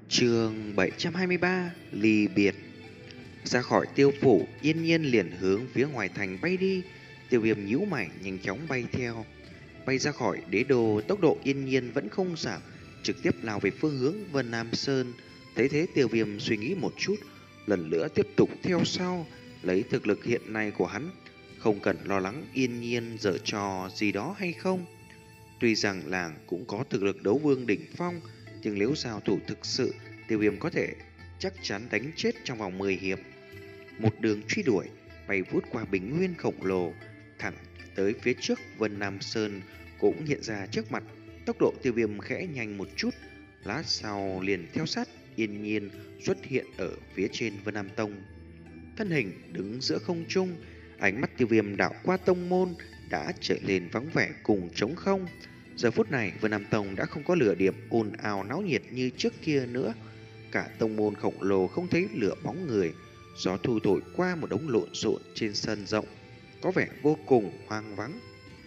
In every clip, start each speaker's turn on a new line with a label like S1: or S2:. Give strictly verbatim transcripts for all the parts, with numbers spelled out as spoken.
S1: Chương bảy trăm hai mươi ba ly biệt. Ra khỏi tiêu phủ, Yên Nhiên liền hướng phía ngoài thành bay đi. Tiêu Viêm nhíu mày nhanh chóng bay theo. Bay ra khỏi đế đô, tốc độ Yên Nhiên vẫn không giảm, trực tiếp lao về phương hướng Vân Nam Sơn. Thấy thế, Tiêu Viêm suy nghĩ một chút, lần nữa tiếp tục theo sau. Lấy thực lực hiện nay của hắn, không cần lo lắng Yên Nhiên giở trò gì đó hay không. Tuy rằng làng cũng có thực lực đấu vương đỉnh phong, nhưng nếu giao thủ thực sự, Tiêu Viêm có thể chắc chắn đánh chết trong vòng mười hiệp. Một đường truy đuổi, bay vút qua bình nguyên khổng lồ, thẳng tới phía trước Vân Nam Sơn cũng hiện ra trước mặt. Tốc độ Tiêu Viêm khẽ nhanh một chút, lát sau liền theo sát Yên Nhiên xuất hiện ở phía trên Vân Nam Tông. Thân hình đứng giữa không trung, ánh mắt Tiêu Viêm đảo qua tông môn đã trở lên vắng vẻ cùng trống không. Giờ phút này Vân Nam Tông đã không có lửa điểm ồn ào náo nhiệt như trước kia nữa. Cả tông môn khổng lồ không thấy lửa bóng người. Gió thu thổi qua một đống lộn xộn trên sân rộng, có vẻ vô cùng hoang vắng.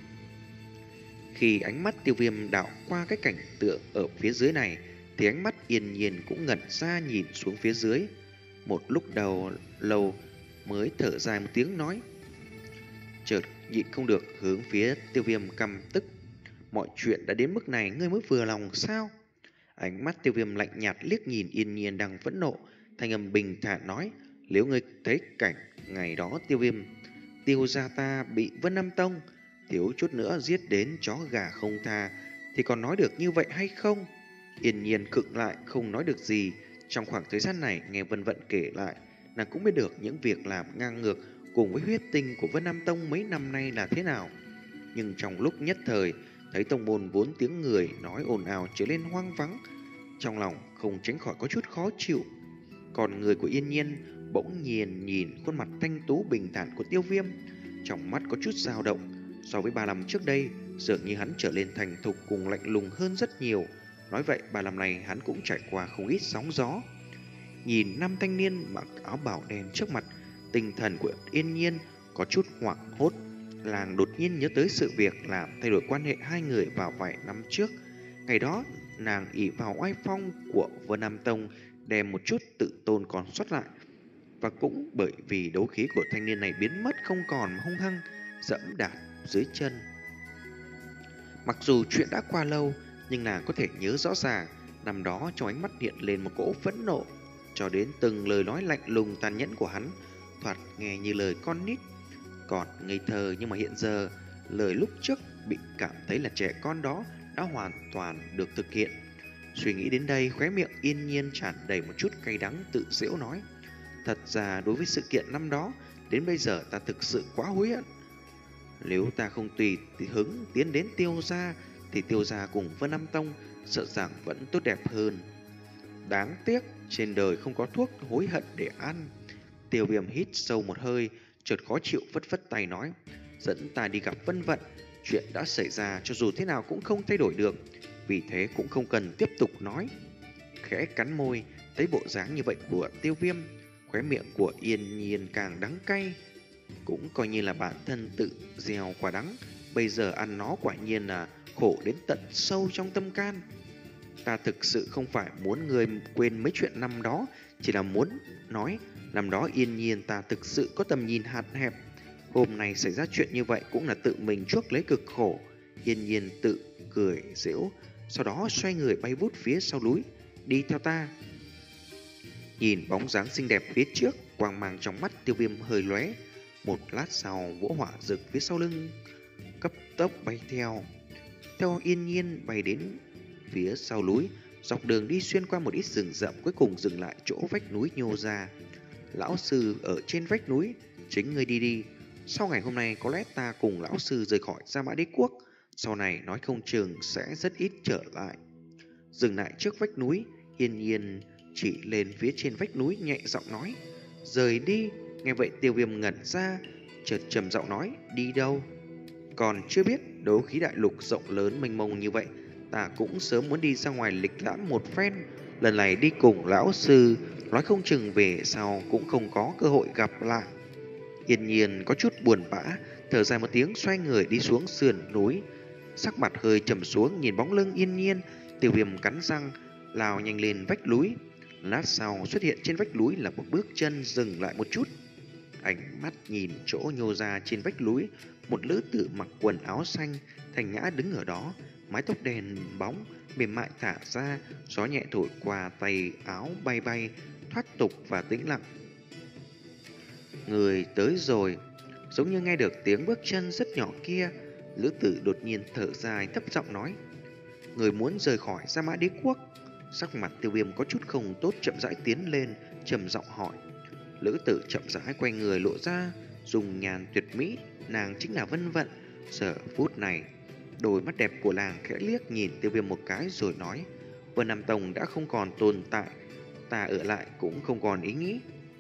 S1: Khi ánh mắt Tiêu Viêm đảo qua cái cảnh tượng ở phía dưới này, thì ánh mắt Yên Nhiên cũng ngẩn ra nhìn xuống phía dưới. Một lúc đầu lâu mới thở dài một tiếng nói, chợt nhịn không được hướng phía Tiêu Viêm căm tức. Mọi chuyện đã đến mức này ngươi mới vừa lòng sao? Ánh mắt Tiêu Viêm lạnh nhạt liếc nhìn Yên Nhiên đang phẫn nộ, thanh âm bình thản nói, nếu ngươi thấy cảnh ngày đó Tiêu Viêm Tiêu gia ta bị Vân Nam Tông thiếu chút nữa giết đến chó gà không tha, thì còn nói được như vậy hay không? Yên Nhiên khựng lại không nói được gì. Trong khoảng thời gian này nghe Vân Vận kể lại, nàng cũng biết được những việc làm ngang ngược cùng với huyết tinh của Vân Nam Tông mấy năm nay là thế nào. Nhưng trong lúc nhất thời, thấy tông môn vốn tiếng người nói ồn ào trở nên hoang vắng, trong lòng không tránh khỏi có chút khó chịu. Còn người của Yên Nhiên bỗng nhiên nhìn khuôn mặt thanh tú bình thản của Tiêu Viêm, trong mắt có chút dao động. So với ba năm trước đây, dường như hắn trở lên thành thục cùng lạnh lùng hơn rất nhiều. Nói vậy ba năm này hắn cũng trải qua không ít sóng gió. Nhìn năm thanh niên mặc áo bào đen trước mặt, tinh thần của Yên Nhiên có chút hoảng hốt. Làng đột nhiên nhớ tới sự việc làm thay đổi quan hệ hai người vào vài năm trước. Ngày đó, nàng ỷ vào oai phong của Vân Nam Tông đem một chút tự tôn còn sót lại. Và cũng bởi vì đấu khí của thanh niên này biến mất không còn hung hăng, dẫm đạp dưới chân. Mặc dù chuyện đã qua lâu, nhưng nàng có thể nhớ rõ ràng, năm đó trong ánh mắt hiện lên một cỗ phẫn nộ, cho đến từng lời nói lạnh lùng tàn nhẫn của hắn, thoạt nghe như lời con nít. Còn ngây thơ, nhưng mà hiện giờ lời lúc trước bị cảm thấy là trẻ con đó đã hoàn toàn được thực hiện. Suy nghĩ đến đây, khóe miệng Yên Nhiên tràn đầy một chút cay đắng, tự giễu nói, thật ra đối với sự kiện năm đó, đến bây giờ ta thực sự quá hối hận. Nếu ta không tùy hứng tiến đến Tiêu gia, thì Tiêu gia cùng Vân Nam Tông sợ rằng vẫn tốt đẹp hơn. Đáng tiếc trên đời không có thuốc hối hận để ăn. Tiêu Viêm hít sâu một hơi, chợt khó chịu phất phất tay nói, dẫn ta đi gặp Vân Vận. Chuyện đã xảy ra cho dù thế nào cũng không thay đổi được, vì thế cũng không cần tiếp tục nói. Khẽ cắn môi, thấy bộ dáng như vậy của Tiêu Viêm, khóe miệng của Yên Nhiên càng đắng cay. Cũng coi như là bản thân tự gieo quả đắng, bây giờ ăn nó quả nhiên là khổ đến tận sâu trong tâm can. Ta thực sự không phải muốn người quên mấy chuyện năm đó, chỉ là muốn nói năm đó Yên Nhiên ta thực sự có tầm nhìn hạn hẹp. Hôm nay xảy ra chuyện như vậy cũng là tự mình chuốc lấy cực khổ. Yên Nhiên tự cười giễu, sau đó xoay người bay vút phía sau núi, đi theo ta. Nhìn bóng dáng xinh đẹp phía trước, quang mang trong mắt Tiêu Viêm hơi lóe. Một lát sau, vỗ hỏa rực phía sau lưng cấp tốc bay theo. Theo Yên Nhiên bay đến phía sau núi, dọc đường đi xuyên qua một ít rừng rậm, cuối cùng dừng lại chỗ vách núi nhô ra. Lão sư ở trên vách núi, chính ngươi đi đi. Sau ngày hôm nay có lẽ ta cùng lão sư rời khỏi Gia Mã Đế Quốc, sau này nói không chừng sẽ rất ít trở lại. Dừng lại trước vách núi, Yên Nhiên chỉ lên phía trên vách núi nhẹ giọng nói, rời đi. Nghe vậy Tiêu Viêm ngẩn ra, chợt trầm giọng nói, đi đâu? Còn chưa biết, đấu khí đại lục rộng lớn mênh mông như vậy, ta cũng sớm muốn đi ra ngoài lịch lãm một phen. Lần này đi cùng lão sư, nói không chừng về sau cũng không có cơ hội gặp lại. Yên Nhiên có chút buồn bã, thở dài một tiếng, xoay người đi xuống sườn núi. Sắc mặt hơi trầm xuống, nhìn bóng lưng Yên Nhiên, Tiêu Viêm cắn răng lao nhanh lên vách núi. Lát sau xuất hiện trên vách núi là một bước chân dừng lại một chút. Ánh mắt nhìn chỗ nhô ra trên vách núi, một lữ tử mặc quần áo xanh thành ngã đứng ở đó, mái tóc đen bóng mềm mại thả ra, gió nhẹ thổi qua tay áo bay bay, thoát tục và tĩnh lặng. Người tới rồi. Giống như nghe được tiếng bước chân rất nhỏ kia, lữ tử đột nhiên thở dài thấp giọng nói: người muốn rời khỏi Sa Mã Đế Quốc. Sắc mặt Tiêu Viêm có chút không tốt, chậm rãi tiến lên, trầm giọng hỏi. Lữ tử chậm rãi quay người lộ ra dùng nhàn tuyệt mỹ, nàng chính là Vân Vận. Giờ phút này, đôi mắt đẹp của nàng khẽ liếc nhìn Tiêu Viêm một cái rồi nói: Vân Nam Tông đã không còn tồn tại, ta ở lại cũng không còn ý nghĩ.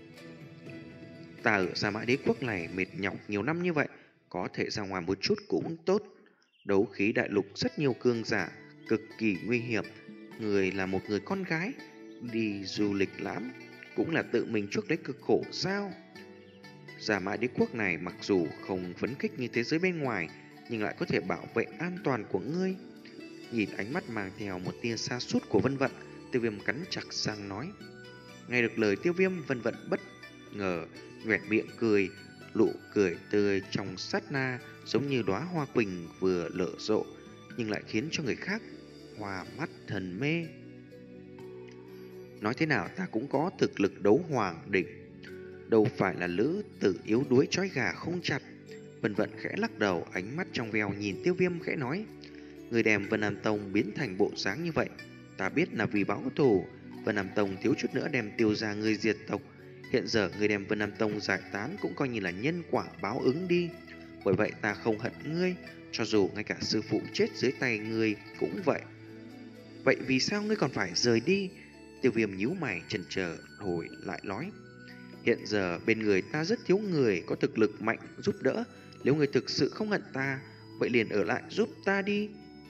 S1: Ta ở Sa Mã Đế Quốc này mệt nhọc nhiều năm như vậy, có thể ra ngoài một chút cũng tốt. Đấu khí đại lục rất nhiều cương giả, cực kỳ nguy hiểm. Người là một người con gái, đi du lịch lãm cũng là tự mình chuốc lấy cực khổ sao? Sa Mã Đế Quốc này mặc dù không phấn khích như thế giới bên ngoài, nhưng lại có thể bảo vệ an toàn của ngươi. Nhìn ánh mắt mang theo một tia sa sút của Vân Vận, Tiêu Viêm cắn chặt răng nói. Nghe được lời Tiêu Viêm, Vân Vận bất ngờ nhoẻn miệng cười, nụ cười tươi trong sát na giống như đóa hoa quỳnh vừa nở rộ, nhưng lại khiến cho người khác hoa mắt thần mê. Nói thế nào ta cũng có thực lực đấu hoàng đỉnh, đâu phải là lữ tử yếu đuối trói gà không chặt. Vân Vận khẽ lắc đầu, ánh mắt trong veo nhìn Tiêu Viêm khẽ nói: người đem Vân Nam Tông biến thành bộ dáng như vậy, ta biết là vì báo thù. Vân Nam Tông thiếu chút nữa đem tiêu ra người diệt tộc. Hiện giờ người đem Vân Nam Tông giải tán cũng coi như là nhân quả báo ứng đi. Bởi vậy ta không hận ngươi, cho dù ngay cả sư phụ chết dưới tay ngươi cũng vậy. Vậy vì sao ngươi còn phải rời đi? Tiêu Viêm nhíu mày chần chờ hồi lại nói: hiện giờ bên người ta rất thiếu người có thực lực mạnh giúp đỡ. Nếu người thực sự không hận ta, vậy liền ở lại giúp ta đi.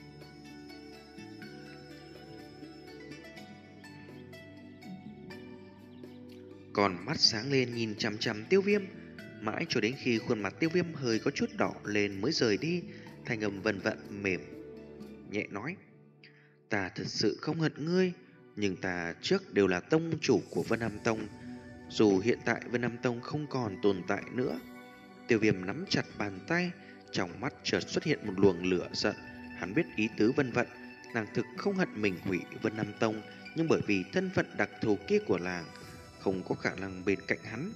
S1: Còn mắt sáng lên nhìn chằm chằm Tiêu Viêm, mãi cho đến khi khuôn mặt Tiêu Viêm hơi có chút đỏ lên mới rời đi. Thanh âm Vân Vận mềm nhẹ nói: ta thật sự không hận ngươi, nhưng ta trước đều là tông chủ của Vân Nam Tông. Dù hiện tại Vân Nam Tông không còn tồn tại nữa. Tiêu Viêm nắm chặt bàn tay, trong mắt chợt xuất hiện một luồng lửa giận. Hắn biết ý tứ Vân Vận, nàng thực không hận mình hủy Vân Nam Tông, nhưng bởi vì thân phận đặc thù kia của nàng, không có khả năng bên cạnh hắn.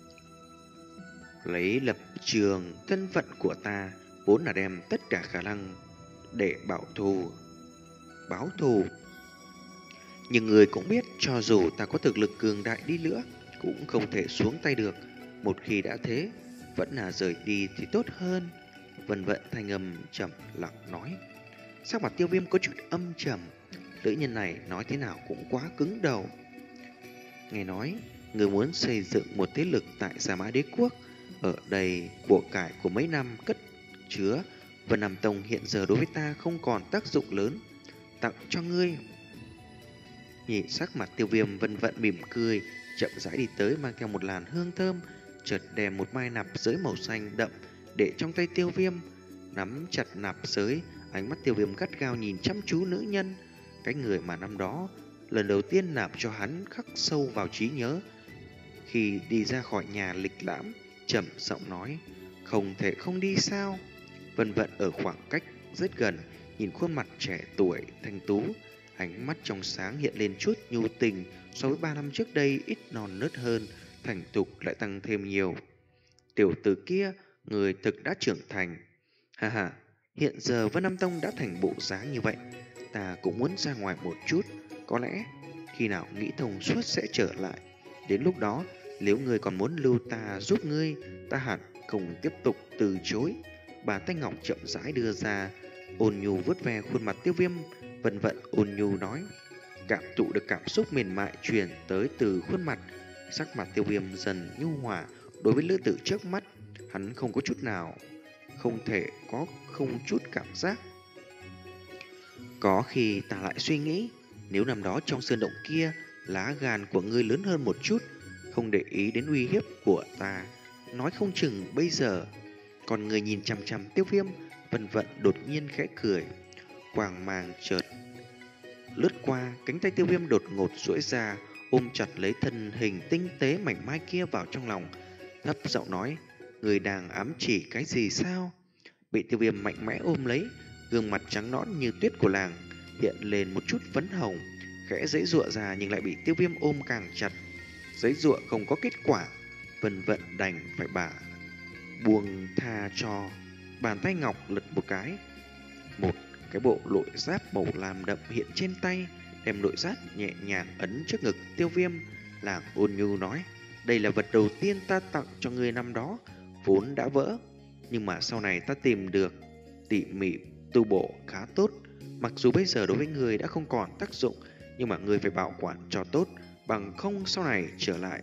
S1: Lấy lập trường thân phận của ta vốn là đem tất cả khả năng để bảo thù báo thù. Nhưng người cũng biết, cho dù ta có thực lực cường đại đi nữa cũng không thể xuống tay được. Một khi đã thế, vẫn là rời đi thì tốt hơn. Vân Vận thanh âm trầm lặng nói. Sắc mặt Tiêu Viêm có chút âm trầm, nữ nhân này nói thế nào cũng quá cứng đầu. Nghe nói người muốn xây dựng một thế lực tại Sa Mã Đế Quốc, ở đây của cải của mấy năm cất chứa. Vân Nam Tông hiện giờ đối với ta không còn tác dụng lớn, tặng cho ngươi. Nhìn sắc mặt Tiêu Viêm, Vân Vận mỉm cười, chậm rãi đi tới, mang theo một làn hương thơm, chợt đem một mai nạp giới màu xanh đậm để trong tay Tiêu Viêm. Nắm chặt nạp giới, ánh mắt Tiêu Viêm gắt gao nhìn chăm chú nữ nhân, cái người mà năm đó lần đầu tiên nạp cho hắn khắc sâu vào trí nhớ. Khi đi ra khỏi nhà lịch lãm, trầm giọng nói: không thể không đi sao? Vân Vận ở khoảng cách rất gần, nhìn khuôn mặt trẻ tuổi thanh tú, ánh mắt trong sáng hiện lên chút nhu tình. So với ba năm trước đây ít non nớt hơn, thành thục lại tăng thêm nhiều. Tiểu tử kia, người thực đã trưởng thành. Ha ha, hiện giờ Vân Nam Tông đã thành bộ dáng như vậy, ta cũng muốn ra ngoài một chút. Có lẽ khi nào nghĩ thông suốt sẽ trở lại. Đến lúc đó, nếu ngươi còn muốn lưu ta giúp ngươi, ta hẳn không tiếp tục từ chối. Bàn tay ngọc chậm rãi đưa ra, ôn nhu vuốt ve khuôn mặt Tiêu Viêm. Vân Vận ôn nhu nói, cảm thụ được cảm xúc mềm mại truyền tới từ khuôn mặt. Sắc mặt Tiêu Viêm dần nhu hòa. Đối với lữ tử trước mắt, hắn không có chút nào không thể có không chút cảm giác. Có khi ta lại suy nghĩ, nếu năm đó trong sơn động kia, lá gan của ngươi lớn hơn một chút, không để ý đến uy hiếp của ta, nói không chừng bây giờ. Còn người nhìn chằm chằm Tiêu Viêm, Vân Vận đột nhiên khẽ cười, quang mang chợt lướt qua, cánh tay Tiêu Viêm đột ngột duỗi ra, ôm chặt lấy thân hình tinh tế mảnh mai kia vào trong lòng, thấp giọng nói: người đang ám chỉ cái gì sao? Bị Tiêu Viêm mạnh mẽ ôm lấy, gương mặt trắng nõn như tuyết của làng hiện lên một chút phấn hồng, khẽ giãy giụa ra nhưng lại bị Tiêu Viêm ôm càng chặt. Giãy giụa không có kết quả, Vân Vận đành phải bả buông tha cho. Bàn tay ngọc lật một cái, một cái bộ lội giáp màu lam đậm hiện trên tay, đem lội giáp nhẹ nhàng ấn trước ngực Tiêu Viêm. Làng ôn nhu nói: đây là vật đầu tiên ta tặng cho ngươi năm đó, vốn đã vỡ, nhưng mà sau này ta tìm được tỉ mỉ tu bổ khá tốt. Mặc dù bây giờ đối với người đã không còn tác dụng, nhưng mà người phải bảo quản cho tốt, bằng không sau này trở lại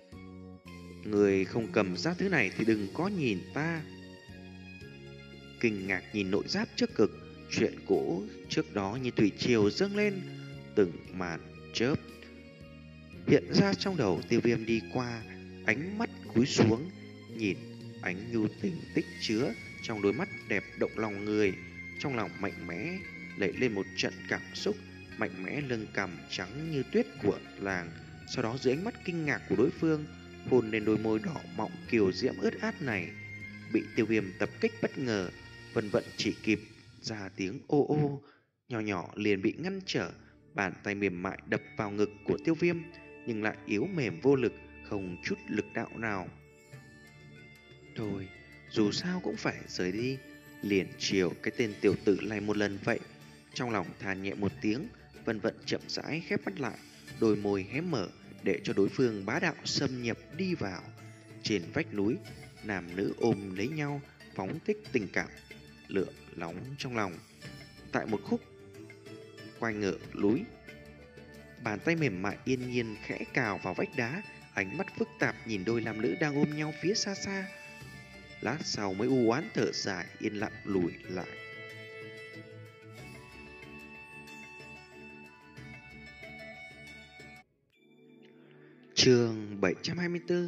S1: người không cầm giáp thứ này thì đừng có nhìn ta. Kinh ngạc nhìn nội giáp trước ngực, chuyện cũ trước đó như thủy triều dâng lên, từng màn chớp hiện ra trong đầu Tiêu Viêm đi qua, ánh mắt cúi xuống nhìn ánh nhu tình tích chứa trong đôi mắt đẹp động lòng người. Trong lòng mạnh mẽ lẩy lên một trận cảm xúc, mạnh mẽ lưng cằm trắng như tuyết của làng, sau đó dưới ánh mắt kinh ngạc của đối phương hôn lên đôi môi đỏ mọng kiều diễm ướt át này. Bị Tiêu Viêm tập kích bất ngờ, Vân Vận chỉ kịp ra tiếng ô ô nhỏ nhỏ liền bị ngăn trở. Bàn tay mềm mại đập vào ngực của Tiêu Viêm nhưng lại yếu mềm vô lực, không chút lực đạo nào. Thôi, dù sao cũng phải rời đi, liền chiều cái tên tiểu tử này một lần vậy. Trong lòng than nhẹ một tiếng, Vân Vận chậm rãi khép mắt lại, đôi môi hé mở để cho đối phương bá đạo xâm nhập đi vào. Trên vách núi, nam nữ ôm lấy nhau, phóng thích tình cảm lửa nóng trong lòng. Tại một khúc quanh ngựa núi, bàn tay mềm mại yên nhiên khẽ cào vào vách đá, ánh mắt phức tạp nhìn đôi nam nữ đang ôm nhau phía xa xa. Lát sau mới u oán thở dài, yên lặng lùi lại. Chương bảy trăm hai mươi tư.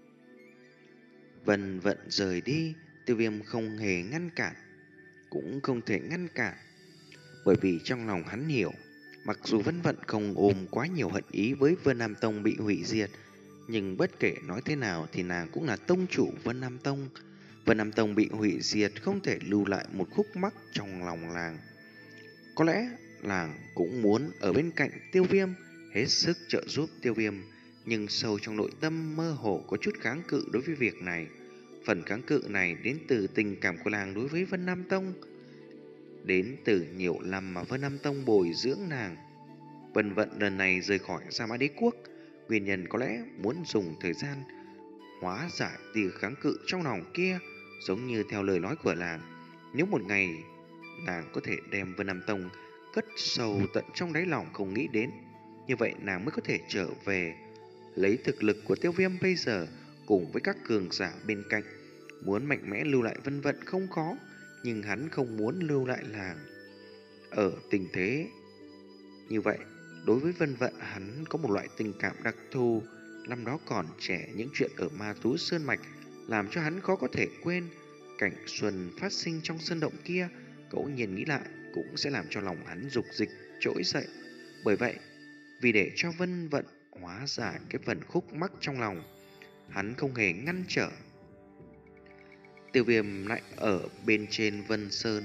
S1: Vân Vận rời đi, Tiêu Viêm không hề ngăn cản, cũng không thể ngăn cản, bởi vì trong lòng hắn hiểu, mặc dù Vân Vận không ôm quá nhiều hận ý với Vân Nam Tông bị hủy diệt, nhưng bất kể nói thế nào thì nàng cũng là tông chủ Vân Nam Tông. Vân Nam Tông bị hủy diệt không thể lưu lại một khúc mắc trong lòng làng. Có lẽ làng cũng muốn ở bên cạnh Tiêu Viêm, hết sức trợ giúp Tiêu Viêm, nhưng sâu trong nội tâm mơ hồ có chút kháng cự đối với việc này. Phần kháng cự này đến từ tình cảm của làng đối với Vân Nam Tông, đến từ nhiều năm mà Vân Nam Tông bồi dưỡng nàng. Vân Vận lần này rời khỏi Sa Mã Đế Quốc, nguyên nhân có lẽ muốn dùng thời gian hóa giải tia kháng cự trong lòng kia. Giống như theo lời nói của làng, nếu một ngày nàng có thể đem Vân Nam Tông cất sâu tận trong đáy lòng không nghĩ đến, như vậy nàng mới có thể trở về. Lấy thực lực của Tiêu Viêm bây giờ cùng với các cường giả bên cạnh, muốn mạnh mẽ lưu lại Vân Vận không khó, nhưng hắn không muốn lưu lại làng. Ở tình thế như vậy, đối với Vân Vận hắn có một loại tình cảm đặc thù. Năm đó còn trẻ, những chuyện ở Ma Tú Sơn Mạch làm cho hắn khó có thể quên. Cảnh xuân phát sinh trong sơn động kia, ngẫu nhiên nghĩ lại cũng sẽ làm cho lòng hắn dục dịch trỗi dậy. Bởi vậy, vì để cho Vân Vận hóa giải cái phần khúc mắc trong lòng, hắn không hề ngăn trở. Tiêu Viêm lại ở bên trên Vân Sơn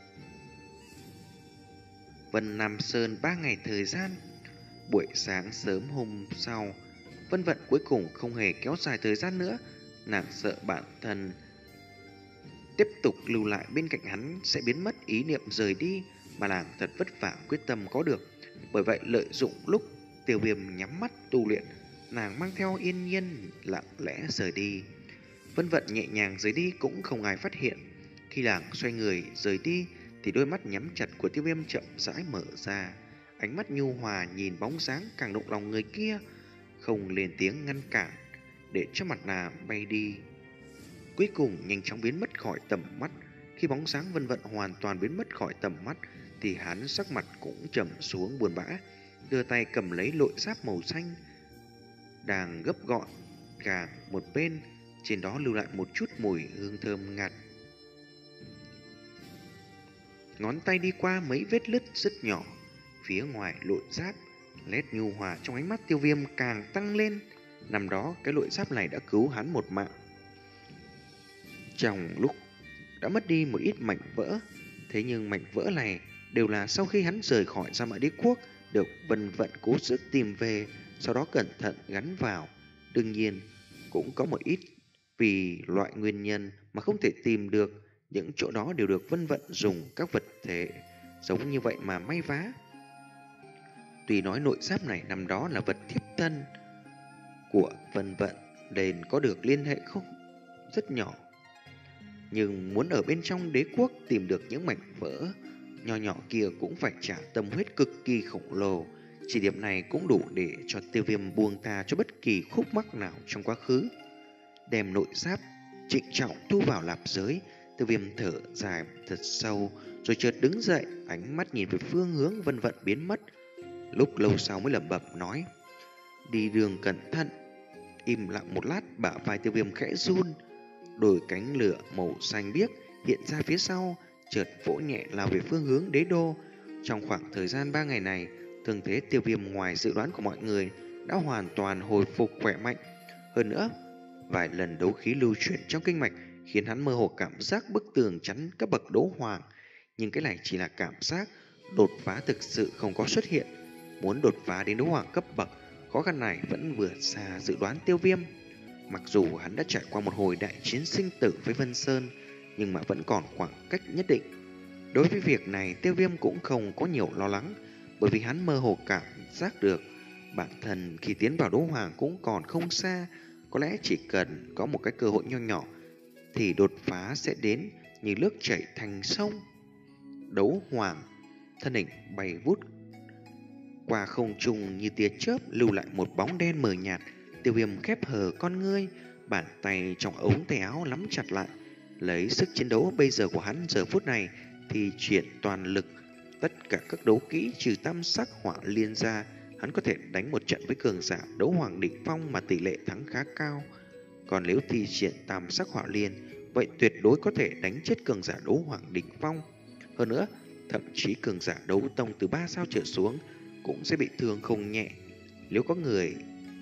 S1: Vân Nam Sơn ba ngày thời gian. Buổi sáng sớm hôm sau, Vân Vận cuối cùng không hề kéo dài thời gian nữa. Nàng sợ bản thân tiếp tục lưu lại bên cạnh hắn sẽ biến mất ý niệm rời đi, mà nàng thật vất vả quyết tâm có được. Bởi vậy lợi dụng lúc Tiêu Viêm nhắm mắt tu luyện, nàng mang theo Yên Nhiên lặng lẽ rời đi. Vân Vận nhẹ nhàng rời đi cũng không ai phát hiện. Khi nàng xoay người rời đi thì đôi mắt nhắm chặt của Tiêu Viêm chậm rãi mở ra, ánh mắt nhu hòa nhìn bóng dáng càng động lòng người kia, không lên tiếng ngăn cản, để cho mặt nàng bay đi. Cuối cùng nhanh chóng biến mất khỏi tầm mắt. Khi bóng dáng Vân Vận hoàn toàn biến mất khỏi tầm mắt thì hắn sắc mặt cũng trầm xuống buồn bã, đưa tay cầm lấy lội giáp màu xanh đang gấp gọn gàng một bên, trên đó lưu lại một chút mùi hương thơm ngạt. Ngón tay đi qua mấy vết lứt rất nhỏ phía ngoài lội giáp, Nét nhu hòa trong ánh mắt Tiêu Viêm càng tăng lên. Năm đó cái nội giáp này đã cứu hắn một mạng. Trong lúc đã mất đi một ít mảnh vỡ, thế nhưng mảnh vỡ này đều là sau khi hắn rời khỏi Gia Mã Đế Quốc, được Vân Vận cố sức tìm về, sau đó cẩn thận gắn vào. Đương nhiên cũng có một ít vì loại nguyên nhân mà không thể tìm được, những chỗ đó đều được Vân Vận dùng các vật thể giống như vậy mà may vá. Tuy nói nội giáp này năm đó là vật thiếp thân của Vân Vận nên có được liên hệ không rất nhỏ, nhưng muốn ở bên trong đế quốc tìm được những mảnh vỡ nhỏ nhỏ kia cũng phải trả tâm huyết cực kỳ khổng lồ. Chỉ điểm này cũng đủ để cho Tiêu Viêm buông tha cho bất kỳ khúc mắc nào trong quá khứ. Đem nội giáp trịnh trọng thu vào lạp giới, Tiêu Viêm thở dài thật sâu, rồi chợt đứng dậy, ánh mắt nhìn về phương hướng Vân Vận biến mất. Lúc lâu sau mới lẩm bẩm nói: đi đường cẩn thận. Im lặng một lát, bả vai Tiêu Viêm khẽ run, đôi cánh lửa màu xanh biếc hiện ra phía sau, chợt vỗ nhẹ lao về phương hướng đế đô. Trong khoảng thời gian ba ngày này, thương thế Tiêu Viêm ngoài dự đoán của mọi người đã hoàn toàn hồi phục khỏe mạnh. Hơn nữa, vài lần đấu khí lưu chuyển trong kinh mạch khiến hắn mơ hồ cảm giác bức tường chắn cấp bậc đấu hoàng. Nhưng cái này chỉ là cảm giác, đột phá thực sự không có xuất hiện. Muốn đột phá đến đấu hoàng cấp bậc, khó khăn này vẫn vượt xa dự đoán Tiêu Viêm. Mặc dù hắn đã trải qua một hồi đại chiến sinh tử với Vân Sơn, nhưng mà vẫn còn khoảng cách nhất định. Đối với việc này, Tiêu Viêm cũng không có nhiều lo lắng, bởi vì hắn mơ hồ cảm giác được bản thân khi tiến vào đấu hoàng cũng còn không xa. Có lẽ chỉ cần có một cái cơ hội nho nhỏ thì đột phá sẽ đến như nước chảy thành sông. Đấu hoàng, thân hình bay vút qua không trung như tia chớp, lưu lại một bóng đen mờ nhạt. Tiêu Viêm khép hờ con ngươi, bàn tay trong ống tay áo nắm chặt lại. Lấy sức chiến đấu bây giờ của hắn giờ phút này thì triển toàn lực, tất cả các đấu kỹ trừ tam sắc hỏa liên ra, hắn có thể đánh một trận với cường giả đấu hoàng đỉnh phong mà tỷ lệ thắng khá cao. Còn nếu thi triển tam sắc hỏa liên, vậy tuyệt đối có thể đánh chết cường giả đấu hoàng đỉnh phong. Hơn nữa, thậm chí cường giả đấu tông từ ba sao trở xuống cũng sẽ bị thương không nhẹ. Nếu có người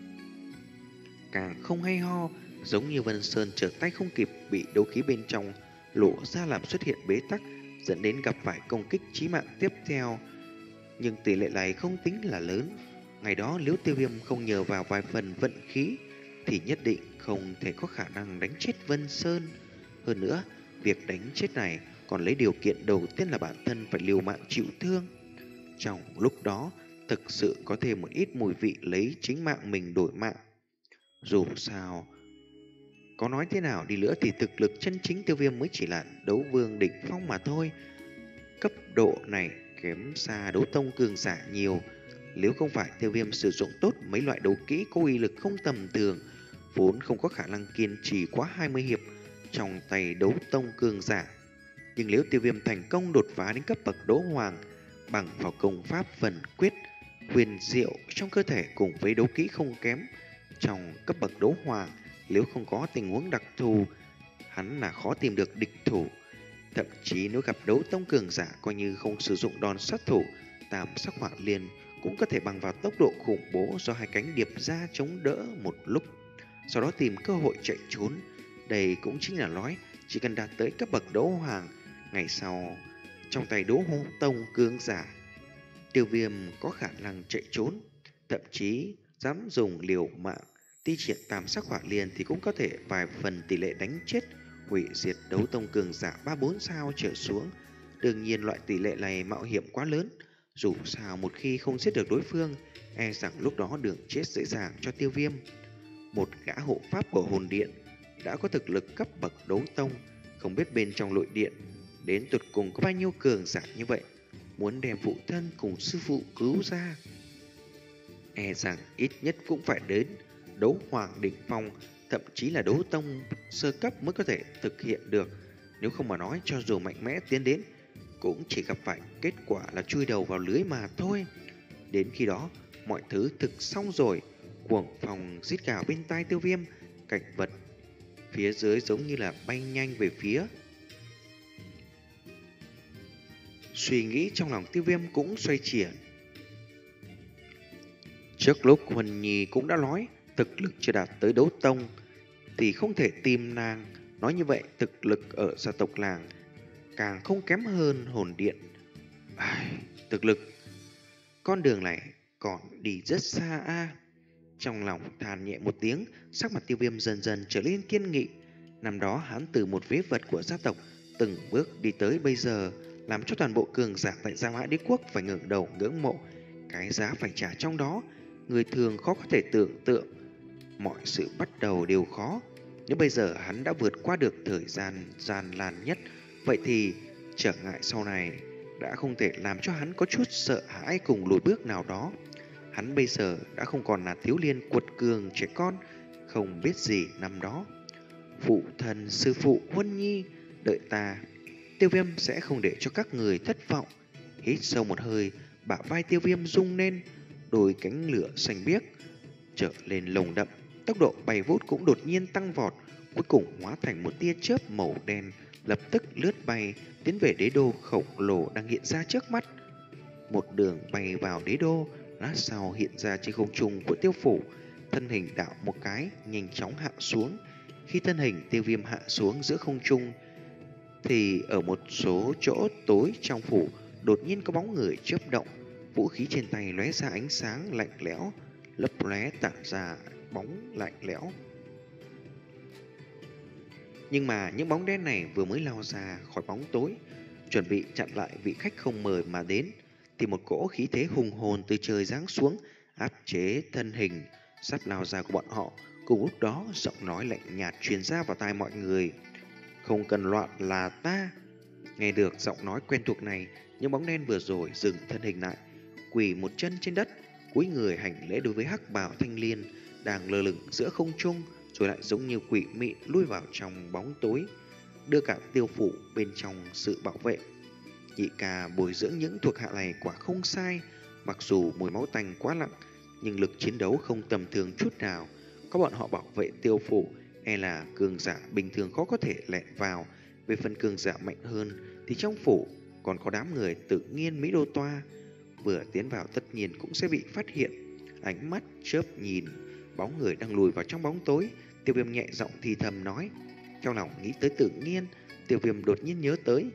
S1: càng không hay ho, giống như Vân Sơn trở tay không kịp, bị đấu khí bên trong lộ ra làm xuất hiện bế tắc, dẫn đến gặp phải công kích chí mạng tiếp theo. Nhưng tỷ lệ này không tính là lớn. Ngày đó nếu Tiêu Viêm không nhờ vào vài phần vận khí thì nhất định không thể có khả năng đánh chết Vân Sơn. Hơn nữa, việc đánh chết này còn lấy điều kiện đầu tiên là bản thân phải liều mạng chịu thương. Trong lúc đó, thực sự có thêm một ít mùi vị lấy chính mạng mình đổi mạng. Dù sao, có nói thế nào đi nữa thì thực lực chân chính Tiêu Viêm mới chỉ là đấu vương đỉnh phong mà thôi. Cấp độ này kém xa đấu tông cường giả nhiều. Nếu không phải Tiêu Viêm sử dụng tốt mấy loại đấu kỹ có uy lực không tầm thường, vốn không có khả năng kiên trì quá hai mươi hiệp trong tay đấu tông cường giả. Nhưng nếu Tiêu Viêm thành công đột phá đến cấp bậc đấu hoàng, bằng vào công pháp phần quyết huyền diệu trong cơ thể cùng với đấu kỹ không kém trong cấp bậc đấu hoàng, nếu không có tình huống đặc thù, hắn là khó tìm được địch thủ. Thậm chí nếu gặp đấu tông cường giả coi như không sử dụng đòn sát thủ tam sắc hỏa liên, cũng có thể bằng vào tốc độ khủng bố do hai cánh điệp ra chống đỡ một lúc, sau đó tìm cơ hội chạy trốn. Đây cũng chính là nói chỉ cần đạt tới cấp bậc đấu hoàng, ngày sau trong tay đấu hô tông cường giả, Tiêu Viêm có khả năng chạy trốn, thậm chí dám dùng liều mạng thi triển tam sắc hỏa liên thì cũng có thể vài phần tỷ lệ đánh chết hủy diệt đấu tông cường giả ba bốn sao trở xuống. Đương nhiên loại tỷ lệ này mạo hiểm quá lớn, dù sao một khi không giết được đối phương, e rằng lúc đó đường chết dễ dàng cho Tiêu Viêm. Một gã hộ pháp của hồn điện đã có thực lực cấp bậc đấu tông, không biết bên trong nội điện đến tụt cùng có bao nhiêu cường giả như vậy, muốn đem phụ thân cùng sư phụ cứu ra, e rằng ít nhất cũng phải đến đấu hoàng đỉnh phong, thậm chí là đấu tông sơ cấp mới có thể thực hiện được. Nếu không mà nói, cho dù mạnh mẽ tiến đến cũng chỉ gặp phải kết quả là chui đầu vào lưới mà thôi. Đến khi đó mọi thứ thực xong rồi, cuồng phong rít gào bên tai Tiêu Viêm, cảnh vật phía dưới giống như là bay nhanh về phía. Suy nghĩ trong lòng Tiêu Viêm cũng xoay chuyển. Trước lúc Huân Nhi cũng đã nói, thực lực chưa đạt tới đấu tông thì không thể tìm nàng. Nói như vậy, thực lực ở gia tộc làng càng không kém hơn hồn điện. Ai, thực lực, con đường này còn đi rất xa a. Trong lòng than nhẹ một tiếng, sắc mặt Tiêu Viêm dần dần trở nên kiên nghị. Năm đó hắn từ một vế vật của gia tộc từng bước đi tới bây giờ, làm cho toàn bộ cường giả tại Gia Mã Đế Quốc phải ngẩng đầu ngưỡng mộ. Cái giá phải trả trong đó, người thường khó có thể tưởng tượng. Mọi sự bắt đầu đều khó. Nếu bây giờ hắn đã vượt qua được thời gian gian nan nhất, vậy thì trở ngại sau này đã không thể làm cho hắn có chút sợ hãi cùng lùi bước nào đó. Hắn bây giờ đã không còn là thiếu liên quật cường trẻ con, không biết gì năm đó. Phụ thần, sư phụ, Huân Nhi, đợi ta. Tiêu Viêm sẽ không để cho các người thất vọng. Hít sâu một hơi, bả vai Tiêu Viêm rung lên, đôi cánh lửa xanh biếc trở lên lồng đậm. Tốc độ bay vút cũng đột nhiên tăng vọt, cuối cùng hóa thành một tia chớp màu đen, lập tức lướt bay tiến về đế đô khổng lồ đang hiện ra trước mắt. Một đường bay vào đế đô, lát sau hiện ra trên không trung của Tiêu phủ, thân hình đảo một cái, nhanh chóng hạ xuống. Khi thân hình Tiêu Viêm hạ xuống giữa không trung, thì ở một số chỗ tối trong phủ đột nhiên có bóng người chớp động, vũ khí trên tay lóe ra ánh sáng lạnh lẽo, lấp lóe tản ra bóng lạnh lẽo. Nhưng mà những bóng đen này vừa mới lao ra khỏi bóng tối, chuẩn bị chặn lại vị khách không mời mà đến, thì một cỗ khí thế hùng hồn từ trời giáng xuống, áp chế thân hình sắp lao ra của bọn họ. Cùng lúc đó, giọng nói lạnh nhạt truyền ra vào tai mọi người: "Không cần loạn, là ta." Nghe được giọng nói quen thuộc này, những bóng đen vừa rồi dừng thân hình lại, quỳ một chân trên đất, cúi người hành lễ đối với hắc bào thanh liên đang lơ lửng giữa không trung, rồi lại giống như quỷ mị lui vào trong bóng tối, đưa cả Tiêu phủ bên trong sự bảo vệ. Nhị ca bồi dưỡng những thuộc hạ này quả không sai, mặc dù mùi máu tanh quá nặng, nhưng lực chiến đấu không tầm thường chút nào. Có bọn họ bảo vệ Tiêu phủ, e là cường giả bình thường khó có thể lẹn vào. Về phần cường giả mạnh hơn thì trong phủ còn có đám người tự nhiên Mỹ Đô Toa, vừa tiến vào tất nhiên cũng sẽ bị phát hiện. Ánh mắt chớp nhìn bóng người đang lùi vào trong bóng tối, Tiêu Viêm nhẹ giọng thì thầm nói. Trong lòng nghĩ tới tự nhiên, Tiêu Viêm đột nhiên nhớ tới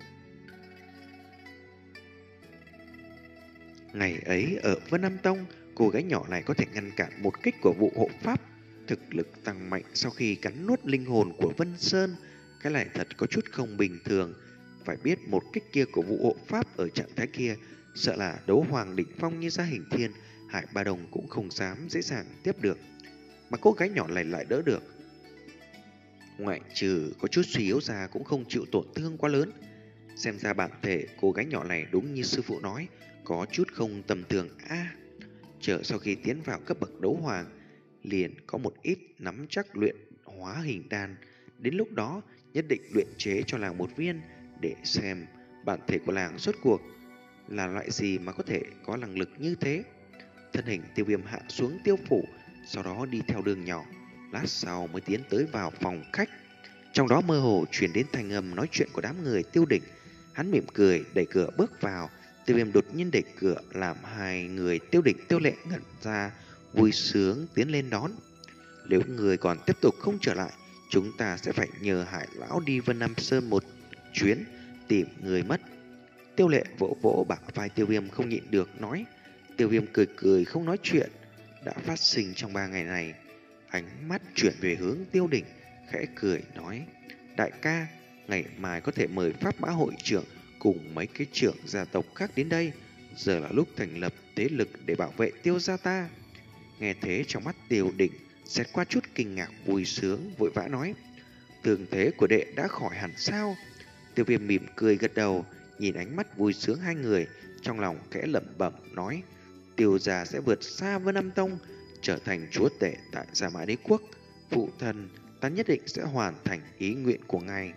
S1: ngày ấy ở Vân Nam Tông, cô gái nhỏ này có thể ngăn cản một kích của vụ hộ pháp, thực lực tăng mạnh sau khi cắn nuốt linh hồn của Vân Sơn. Cái này thật có chút không bình thường. Phải biết một kích kia của vụ hộ pháp ở trạng thái kia, sợ là đấu hoàng đỉnh phong như Gia Hình Thiên, Hải Ba Đồng cũng không dám dễ dàng tiếp được. Mà cô gái nhỏ này lại đỡ được, ngoại trừ có chút suy yếu ra cũng không chịu tổn thương quá lớn. Xem ra bản thể cô gái nhỏ này đúng như sư phụ nói, có chút không tầm thường a. À, chờ sau khi tiến vào cấp bậc đấu hoàng, liền có một ít nắm chắc luyện hóa hình đan. Đến lúc đó nhất định luyện chế cho làng một viên, để xem bản thể của làng rốt cuộc là loại gì mà có thể có năng lực như thế. Thân hình Tiêu Viêm hạ xuống Tiêu phủ, sau đó đi theo đường nhỏ, lát sau mới tiến tới vào phòng khách. Trong đó mơ hồ truyền đến thanh âm nói chuyện của đám người Tiêu Đỉnh. Hắn mỉm cười đẩy cửa bước vào. Tiêu Viêm đột nhiên đẩy cửa làm hai người Tiêu Đỉnh Tiêu Lệ ngẩn ra, vui sướng tiến lên đón. Nếu người còn tiếp tục không trở lại, chúng ta sẽ phải nhờ Hải lão đi Vân Nam Sơn một chuyến tìm người mất. Tiêu Lệ vỗ vỗ bả vai Tiêu Viêm không nhịn được nói. Tiêu Viêm cười cười không nói chuyện. Đã phát sinh trong ba ngày này. Ánh mắt chuyển về hướng Tiêu Đỉnh, khẽ cười nói: Đại ca, ngày mai có thể mời Pháp Mã hội trưởng cùng mấy cái trưởng gia tộc khác đến đây. Giờ là lúc thành lập thế lực để bảo vệ Tiêu gia ta. Nghe thế trong mắt Tiêu Đỉnh xét qua chút kinh ngạc vui sướng, vội vã nói: Thương thế của đệ đã khỏi hẳn sao? Tiêu Viêm mỉm cười gật đầu, nhìn ánh mắt vui sướng hai người, trong lòng khẽ lẩm bẩm nói: Tiêu gia sẽ vượt xa Vân Nam Tông, trở thành chúa tể tại Gia Mã Đế Quốc. Phụ thân, ta nhất định sẽ hoàn thành ý nguyện của ngài.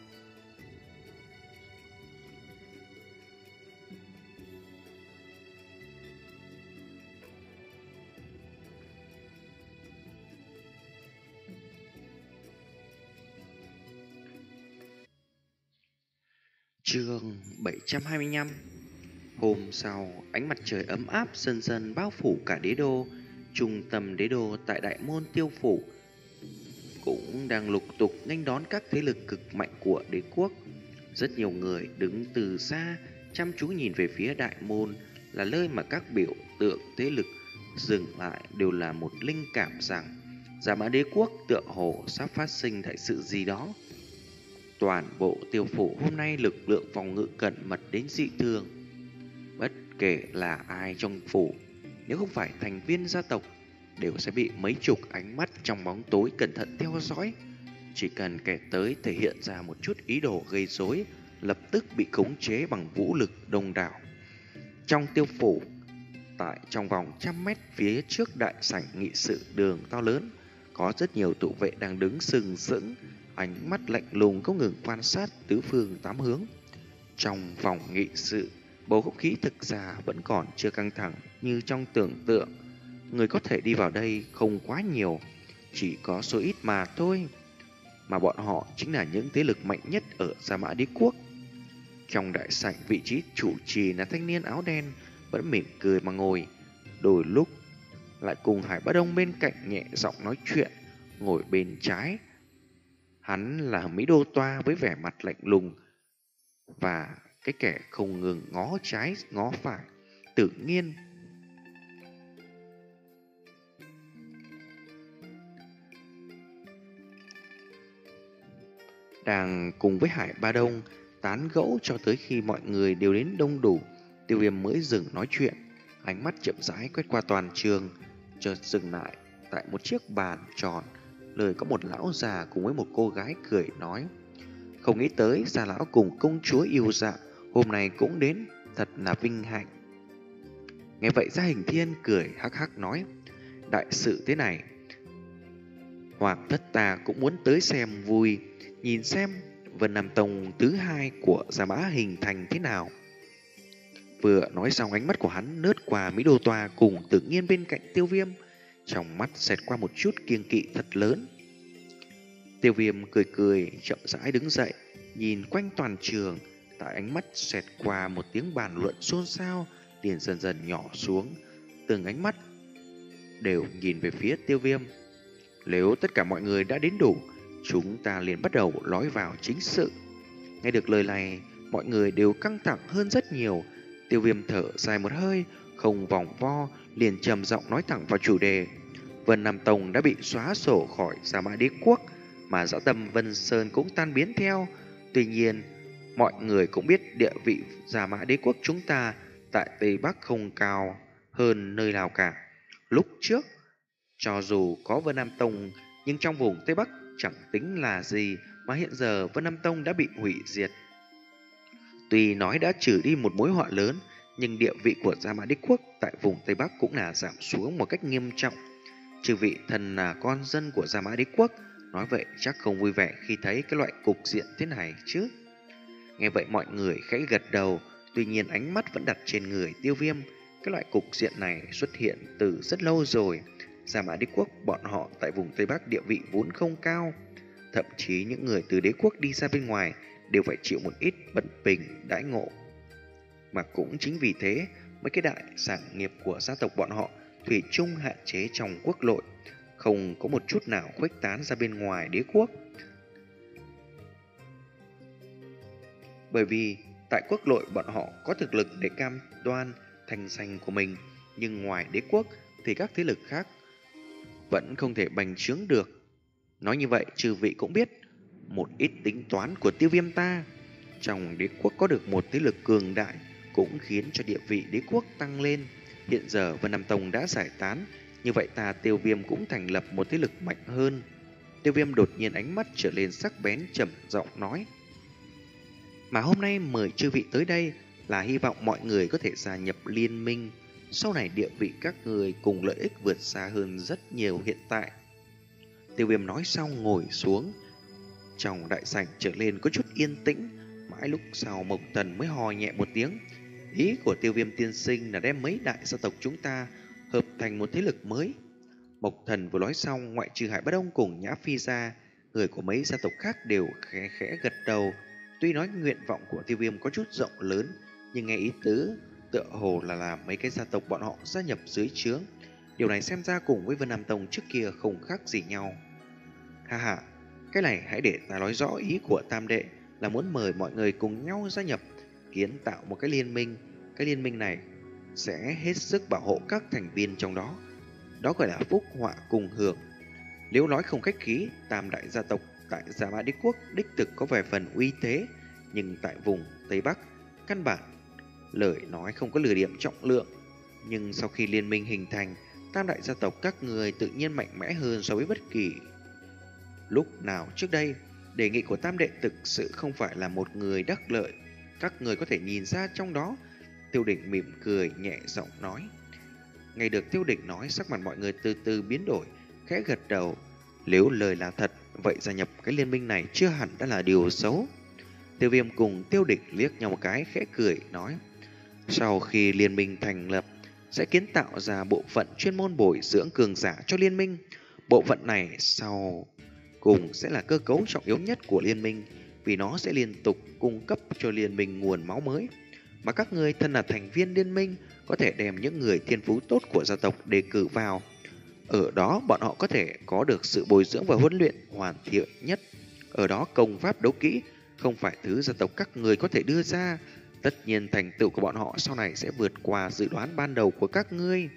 S1: Chương bảy trăm hai mươi lăm. Hôm sau, ánh mặt trời ấm áp dần dần bao phủ cả đế đô. Trung tâm đế đô tại Đại Môn Tiêu Phủ cũng đang lục tục nghênh đón các thế lực cực mạnh của đế quốc. Rất nhiều người đứng từ xa chăm chú nhìn về phía đại môn, là nơi mà các biểu tượng thế lực dừng lại, đều là một linh cảm rằng Dạ Mã Đế quốc tựa hồ sắp phát sinh đại sự gì đó. Toàn bộ Tiêu Phủ hôm nay lực lượng phòng ngự cẩn mật đến dị thường. Bất kể là ai trong phủ, nếu không phải thành viên gia tộc, đều sẽ bị mấy chục ánh mắt trong bóng tối cẩn thận theo dõi. Chỉ cần kẻ tới thể hiện ra một chút ý đồ gây rối, lập tức bị khống chế bằng vũ lực đông đảo. Trong Tiêu Phủ, tại trong vòng trăm mét phía trước đại sảnh nghị sự đường to lớn, có rất nhiều tụ vệ đang đứng sừng sững, ánh mắt lạnh lùng không ngừng quan sát tứ phương tám hướng. Trong phòng nghị sự, bầu không khí thực ra vẫn còn chưa căng thẳng như trong tưởng tượng. Người có thể đi vào đây không quá nhiều, chỉ có số ít mà thôi. Mà bọn họ chính là những thế lực mạnh nhất ở Dạ Mã Đế quốc. Trong đại sảnh, vị trí chủ trì là thanh niên áo đen vẫn mỉm cười mà ngồi, đôi lúc lại cùng Hải Bá Đông bên cạnh nhẹ giọng nói chuyện. Ngồi bên trái, hắn là Mỹ Đô Toa với vẻ mặt lạnh lùng và cái kẻ không ngừng ngó trái ngó phải. Tự nhiên đang cùng với Hải Ba Đông tán gẫu cho tới khi mọi người đều đến đông đủ, Tiêu Viêm mới dừng nói chuyện. Ánh mắt chậm rãi quét qua toàn trường, chợt dừng lại tại một chiếc bàn tròn, nơi có một lão già cùng với một cô gái cười nói: không nghĩ tới già lão cùng công chúa yêu dạ hôm nay cũng đến, thật là vinh hạnh. Nghe vậy Gia Hình Thiên cười hắc hắc nói: đại sự thế này, Hoàng thất ta cũng muốn tới xem vui, nhìn xem Vân Nam Tông thứ hai của Dạ Mã hình thành thế nào. Vừa nói xong, ánh mắt của hắn lướt qua Mỹ Đô Toa cùng Tự Nhiên bên cạnh Tiêu Viêm, trong mắt xẹt qua một chút kiêng kỵ thật lớn. Tiêu Viêm cười cười chậm rãi đứng dậy, nhìn quanh toàn trường, tại ánh mắt xẹt qua một tiếng bàn luận xôn xao, liền dần dần nhỏ xuống. Từng ánh mắt đều nhìn về phía Tiêu Viêm. Nếu tất cả mọi người đã đến đủ, chúng ta liền bắt đầu nói vào chính sự. Nghe được lời này, mọi người đều căng thẳng hơn rất nhiều. Tiêu Viêm thở dài một hơi, không vòng vo, liền trầm giọng nói thẳng vào chủ đề. Vân Nam Tông đã bị xóa sổ khỏi Dạ Mã Đế quốc, mà dã tâm Vân Sơn cũng tan biến theo. Tuy nhiên, mọi người cũng biết địa vị Dạ Mã Đế quốc chúng ta tại Tây Bắc không cao hơn nơi nào cả. Lúc trước, cho dù có Vân Nam Tông, nhưng trong vùng Tây Bắc chẳng tính là gì, mà hiện giờ Vân Nam Tông đã bị hủy diệt. Tuy nói đã trừ đi một mối họa lớn, nhưng địa vị của Dạ Mã Đế quốc tại vùng Tây Bắc cũng là giảm xuống một cách nghiêm trọng. Trừ vị thần là con dân của Dạ Mã Đế quốc, nói vậy chắc không vui vẻ khi thấy cái loại cục diện thế này chứ. Nghe vậy mọi người khẽ gật đầu, tuy nhiên ánh mắt vẫn đặt trên người Tiêu Viêm. Cái loại cục diện này xuất hiện từ rất lâu rồi. Dạ Mã Đế quốc bọn họ tại vùng Tây Bắc địa vị vốn không cao, thậm chí những người từ đế quốc đi ra bên ngoài đều phải chịu một ít bận bình đãi ngộ. Mà cũng chính vì thế, mấy cái đại sản nghiệp của gia tộc bọn họ thủy chung hạn chế trong quốc nội, không có một chút nào khuếch tán ra bên ngoài đế quốc. Bởi vì tại quốc nội bọn họ có thực lực để cam đoan thành danh của mình, nhưng ngoài đế quốc thì các thế lực khác vẫn không thể bành trướng được. Nói như vậy, chư vị cũng biết một ít tính toán của Tiêu Viêm ta. Trong đế quốc có được một thế lực cường đại cũng khiến cho địa vị đế quốc tăng lên. Hiện giờ Vân Nam Tông đã giải tán, như vậy ta Tiêu Viêm cũng thành lập một thế lực mạnh hơn. Tiêu Viêm đột nhiên ánh mắt trở lên sắc bén, trầm giọng nói: mà hôm nay mời chư vị tới đây là hy vọng mọi người có thể gia nhập liên minh. Sau này địa vị các người cùng lợi ích vượt xa hơn rất nhiều hiện tại. Tiêu Viêm nói xong ngồi xuống. Trong đại sảnh trở lên có chút yên tĩnh. Mãi lúc sau Mộc Thần mới hò nhẹ một tiếng. Ý của Tiêu Viêm tiên sinh là đem mấy đại gia tộc chúng ta hợp thành một thế lực mới. Mộc Thần vừa nói xong, ngoại trừ Hải Bá Đông cùng Nhã Phi ra, người của mấy gia tộc khác đều khẽ khẽ gật đầu. Tuy nói nguyện vọng của Tiêu Viêm có chút rộng lớn, nhưng nghe ý tứ tựa hồ là làm mấy cái gia tộc bọn họ gia nhập dưới trướng. Điều này xem ra cùng với Vân Nam Tông trước kia không khác gì nhau. Ha ha, cái này hãy để ta nói rõ ý của tam đệ là muốn mời mọi người cùng nhau gia nhập, kiến tạo một cái liên minh. Cái liên minh này sẽ hết sức bảo hộ các thành viên trong đó. Đó gọi là phúc họa cùng hưởng. Nếu nói không khách khí, tam đại gia tộc tại Gia Mã Đế Quốc đích thực có vài phần uy thế, nhưng tại vùng Tây Bắc, căn bản lời nói không có lừa điểm trọng lượng. Nhưng sau khi liên minh hình thành, tam đại gia tộc các người tự nhiên mạnh mẽ hơn so với bất kỳ lúc nào trước đây. Đề nghị của tam đệ thực sự không phải là một người đắc lợi, các người có thể nhìn ra trong đó. Tiêu Đỉnh mỉm cười nhẹ giọng nói. Nghe được Tiêu Đỉnh nói, sắc mặt mọi người từ từ biến đổi, khẽ gật đầu. Nếu lời là thật, vậy gia nhập cái liên minh này chưa hẳn đã là điều xấu. Tiêu Viêm cùng Tiêu Đỉnh liếc nhau một cái, khẽ cười nói. Sau khi liên minh thành lập, sẽ kiến tạo ra bộ phận chuyên môn bồi dưỡng cường giả cho liên minh. Bộ phận này sau cùng sẽ là cơ cấu trọng yếu nhất của liên minh, vì nó sẽ liên tục cung cấp cho liên minh nguồn máu mới. Mà các người thân là thành viên liên minh có thể đem những người thiên phú tốt của gia tộc đề cử vào. Ở đó bọn họ có thể có được sự bồi dưỡng và huấn luyện hoàn thiện nhất. Ở đó công pháp đấu kỹ không phải thứ gia tộc các người có thể đưa ra. Tất nhiên thành tựu của bọn họ sau này sẽ vượt qua dự đoán ban đầu của các ngươi.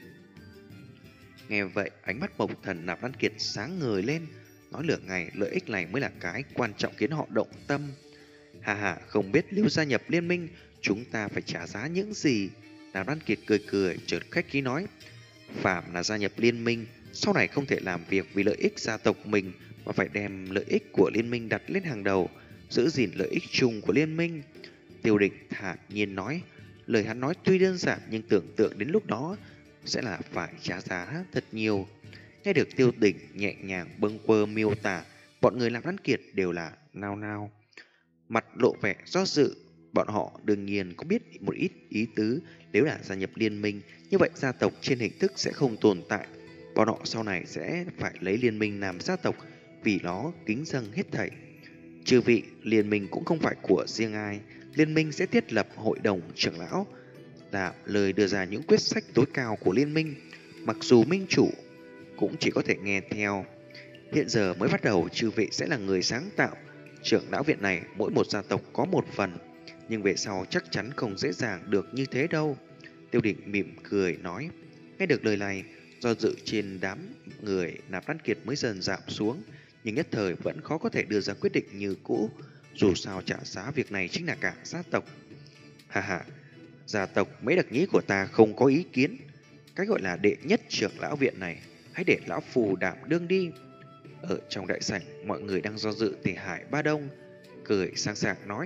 S1: Nghe vậy, ánh mắt Mộc Thần Nạp Lan Kiệt sáng ngời lên, nói lửa ngày lợi ích này mới là cái quan trọng khiến họ động tâm. Hà hà, không biết nếu gia nhập liên minh chúng ta phải trả giá những gì? Nạp Lan Kiệt cười cười, chợt khách khí nói. Phạm là gia nhập liên minh, sau này không thể làm việc vì lợi ích gia tộc mình, mà phải đem lợi ích của liên minh đặt lên hàng đầu, giữ gìn lợi ích chung của liên minh. Tiêu Đỉnh thản nhiên nói. Lời hắn nói tuy đơn giản nhưng tưởng tượng đến lúc đó sẽ là phải trả giá thật nhiều. Nghe được Tiêu Đỉnh nhẹ nhàng bâng quơ miêu tả, bọn người làm Lan Kiệt đều là nao nao, mặt lộ vẻ do dự. Bọn họ đương nhiên có biết một ít ý tứ. Nếu là gia nhập liên minh, như vậy gia tộc trên hình thức sẽ không tồn tại. Bọn họ sau này sẽ phải lấy liên minh làm gia tộc, vì nó kính dâng hết thảy. Chư vị, liên minh cũng không phải của riêng ai. Liên minh sẽ thiết lập hội đồng trưởng lão, là lời đưa ra những quyết sách tối cao của liên minh. Mặc dù minh chủ cũng chỉ có thể nghe theo. Hiện giờ mới bắt đầu, chư vị sẽ là người sáng tạo. Trưởng lão viện này mỗi một gia tộc có một phần, nhưng về sau chắc chắn không dễ dàng được như thế đâu. Tiêu Đỉnh mỉm cười nói. Nghe được lời này, do dự trên đám người Nạp Lan Kiệt mới dần giảm xuống, nhưng nhất thời vẫn khó có thể đưa ra quyết định như cũ. Dù sao trả giá việc này chính là cả gia tộc. Hà hà, gia tộc mấy đặc nhĩ của ta không có ý kiến. Cái gọi là đệ nhất trưởng lão viện này, hãy để lão phù đảm đương đi. Ở trong đại sảnh, mọi người đang do dự thì Hải Ba Đông cười sang sảng nói.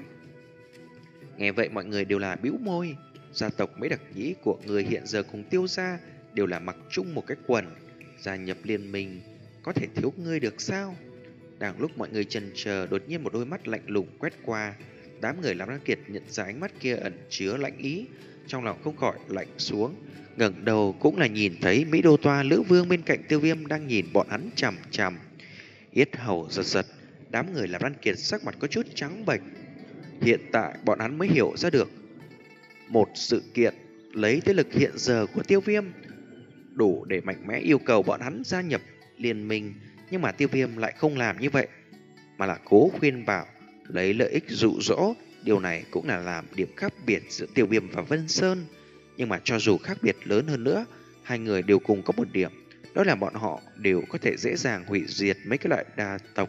S1: Nghe vậy mọi người đều là bĩu môi. Gia tộc mấy đặc nhĩ của người hiện giờ cùng Tiêu gia đều là mặc chung một cái quần, gia nhập liên minh có thể thiếu ngươi được sao? Đang lúc mọi người chần chờ, đột nhiên một đôi mắt lạnh lùng quét qua. Đám người làm Lan Kiệt nhận ra ánh mắt kia ẩn chứa lãnh ý, trong lòng không khỏi lạnh xuống. Ngẩng đầu cũng là nhìn thấy Mỹ Đô Toa Lữ Vương bên cạnh Tiêu Viêm đang nhìn bọn hắn chằm chằm. Yết hầu giật giật, đám người làm Lan Kiệt sắc mặt có chút trắng bệch. Hiện tại bọn hắn mới hiểu ra được một sự kiện, lấy thế lực hiện giờ của Tiêu Viêm đủ để mạnh mẽ yêu cầu bọn hắn gia nhập liên minh. Nhưng mà Tiêu Viêm lại không làm như vậy, mà là cố khuyên bảo, lấy lợi ích dụ dỗ. Điều này cũng là làm điểm khác biệt giữa Tiêu Viêm và Vân Sơn. Nhưng mà cho dù khác biệt lớn hơn nữa, hai người đều cùng có một điểm, đó là bọn họ đều có thể dễ dàng hủy diệt mấy cái loại đa tộc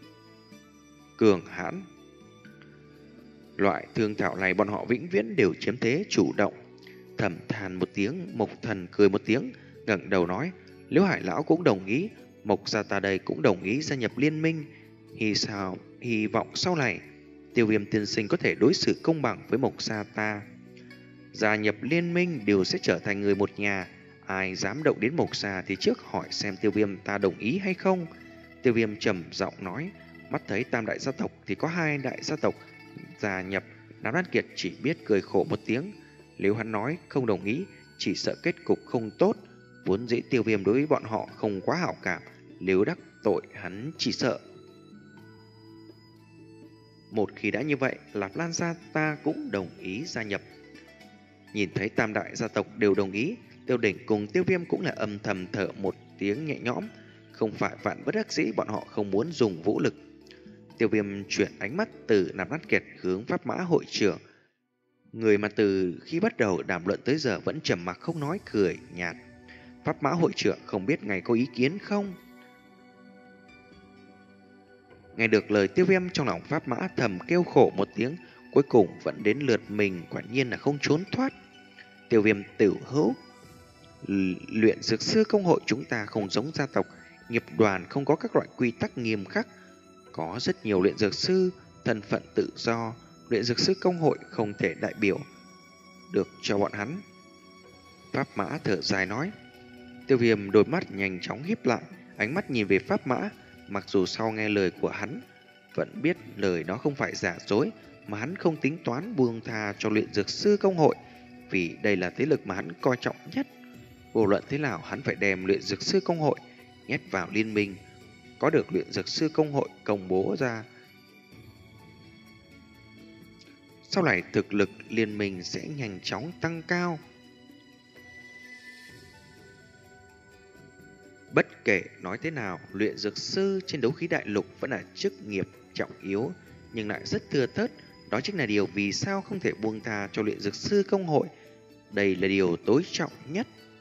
S1: cường hãn. Loại thương thảo này bọn họ vĩnh viễn đều chiếm thế chủ động. Thầm than một tiếng, Mộc Thần cười một tiếng, ngẩng đầu nói. Nếu Hải lão cũng đồng ý, Mộc gia ta đây cũng đồng ý gia nhập liên minh. Hy sao hy vọng sau này Tiêu Viêm tiên sinh có thể đối xử công bằng với Mộc gia ta. Gia nhập liên minh đều sẽ trở thành người một nhà. Ai dám động đến Mộc gia thì trước hỏi xem Tiêu Viêm ta đồng ý hay không. Tiêu Viêm trầm giọng nói. Mắt thấy tam đại gia tộc thì có hai đại gia tộc gia nhập. Nạp Lan Kiệt chỉ biết cười khổ một tiếng. Nếu hắn nói không đồng ý, chỉ sợ kết cục không tốt. Vốn dĩ Tiêu Viêm đối với bọn họ không quá hảo cảm, nếu đắc tội hắn chỉ sợ. Một khi đã như vậy, Lạp Lan gia ta cũng đồng ý gia nhập. Nhìn thấy tam đại gia tộc đều đồng ý, Tiêu Đỉnh cùng Tiêu Viêm cũng là âm thầm thở một tiếng nhẹ nhõm. Không phải vạn bất đắc dĩ bọn họ không muốn dùng vũ lực. Tiêu Viêm chuyển ánh mắt từ Nạp Lát Kiệt hướng Pháp Mã hội trưởng. Người mà từ khi bắt đầu đàm luận tới giờ vẫn trầm mặc không nói, cười nhạt. Pháp Mã hội trưởng không biết ngài có ý kiến không? Nghe được lời Tiêu Viêm, trong lòng Pháp Mã thầm kêu khổ một tiếng, cuối cùng vẫn đến lượt mình, quả nhiên là không trốn thoát. Tiêu Viêm tiểu hữu, luyện dược sư công hội chúng ta không giống gia tộc, nghiệp đoàn không có các loại quy tắc nghiêm khắc. Có rất nhiều luyện dược sư thân phận tự do, luyện dược sư công hội không thể đại biểu được cho bọn hắn. Pháp Mã thở dài nói. Tiêu Viêm đôi mắt nhanh chóng híp lại, ánh mắt nhìn về Pháp Mã. Mặc dù sau nghe lời của hắn, vẫn biết lời đó không phải giả dối, mà hắn không tính toán buông tha cho luyện dược sư công hội, vì đây là thế lực mà hắn coi trọng nhất. Vô luận thế nào hắn phải đem luyện dược sư công hội nhét vào liên minh. Có được luyện dược sư công hội công bố ra, sau này thực lực liên minh sẽ nhanh chóng tăng cao. Bất kể nói thế nào, luyện dược sư trên đấu khí đại lục vẫn là chức nghiệp trọng yếu, nhưng lại rất thưa thớt. Đó chính là điều vì sao không thể buông tha cho luyện dược sư công hội. Đây là điều tối trọng nhất.